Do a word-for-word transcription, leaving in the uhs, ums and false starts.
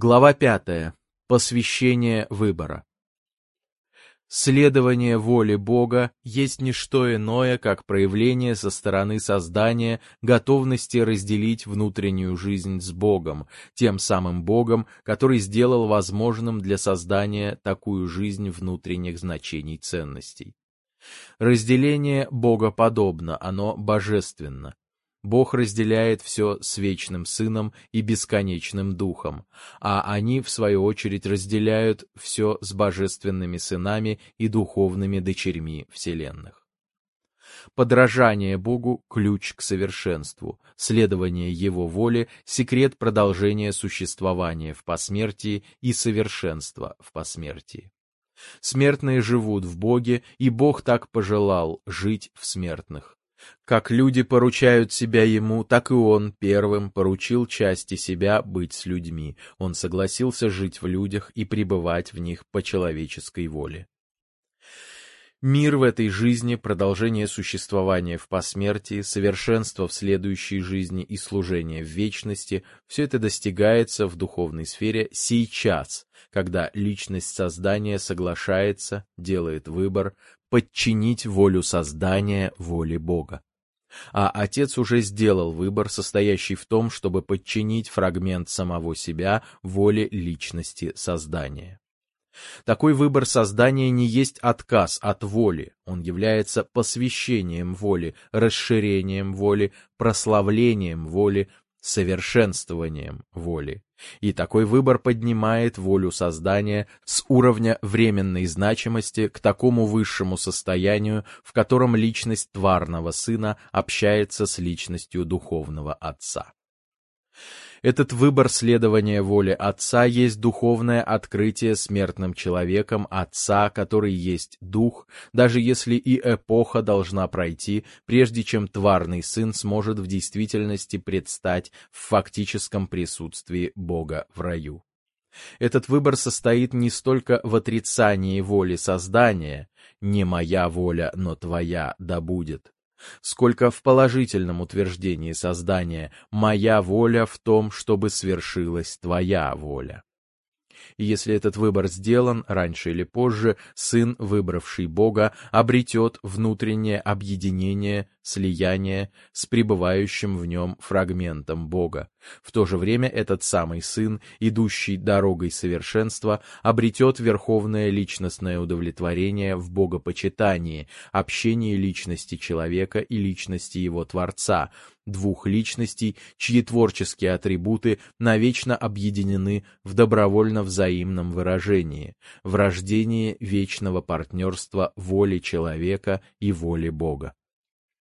Глава пятая. Посвящение выбора. Следование воле Бога есть не что иное, как проявление со стороны создания готовности разделить внутреннюю жизнь с Богом, тем самым Богом, который сделал возможным для создания такую жизнь внутренних значений ценностей. Разделение богоподобно, оно божественно. Бог разделяет все с вечным Сыном и бесконечным Духом, а они, в свою очередь, разделяют все с божественными сынами и духовными дочерьми вселенных. Подражание Богу – ключ к совершенству, следование Его воле – секрет продолжения существования в посмертии и совершенства в посмертии. Смертные живут в Боге, и Бог так пожелал жить в смертных. Как люди поручают себя Ему, так и Он первым поручил части себя быть с людьми. Он согласился жить в людях и пребывать в них по человеческой воле. Мир в этой жизни, продолжение существования в посмертии, совершенство в следующей жизни и служение в вечности – все это достигается в духовной сфере сейчас, когда личность создания соглашается, делает выбор, подчинить волю создания воле Бога. А Отец уже сделал выбор, состоящий в том, чтобы подчинить фрагмент самого себя воле личности создания. Такой выбор создания не есть отказ от воли, он является посвящением воли, расширением воли, прославлением воли, совершенствованием воли. И такой выбор поднимает волю создания с уровня временной значимости к такому высшему состоянию, в котором личность тварного Сына общается с личностью духовного Отца. Этот выбор следования воле Отца есть духовное открытие смертным человеком Отца, который есть Дух, даже если и эпоха должна пройти, прежде чем тварный Сын сможет в действительности предстать в фактическом присутствии Бога в раю. Этот выбор состоит не столько в отрицании воли создания «не моя воля, но твоя да будет», сколько в положительном утверждении создания «моя воля в том, чтобы свершилась твоя воля». И если этот выбор сделан, раньше или позже, Сын, выбравший Бога, обретет внутреннее объединение, слияние с пребывающим в нем фрагментом Бога. В то же время этот самый Сын, идущий дорогой совершенства, обретет верховное личностное удовлетворение в богопочитании, общении личности человека и личности его Творца, двух личностей, чьи творческие атрибуты навечно объединены в добровольно взаимном выражении, в рождении вечного партнерства воли человека и воли Бога.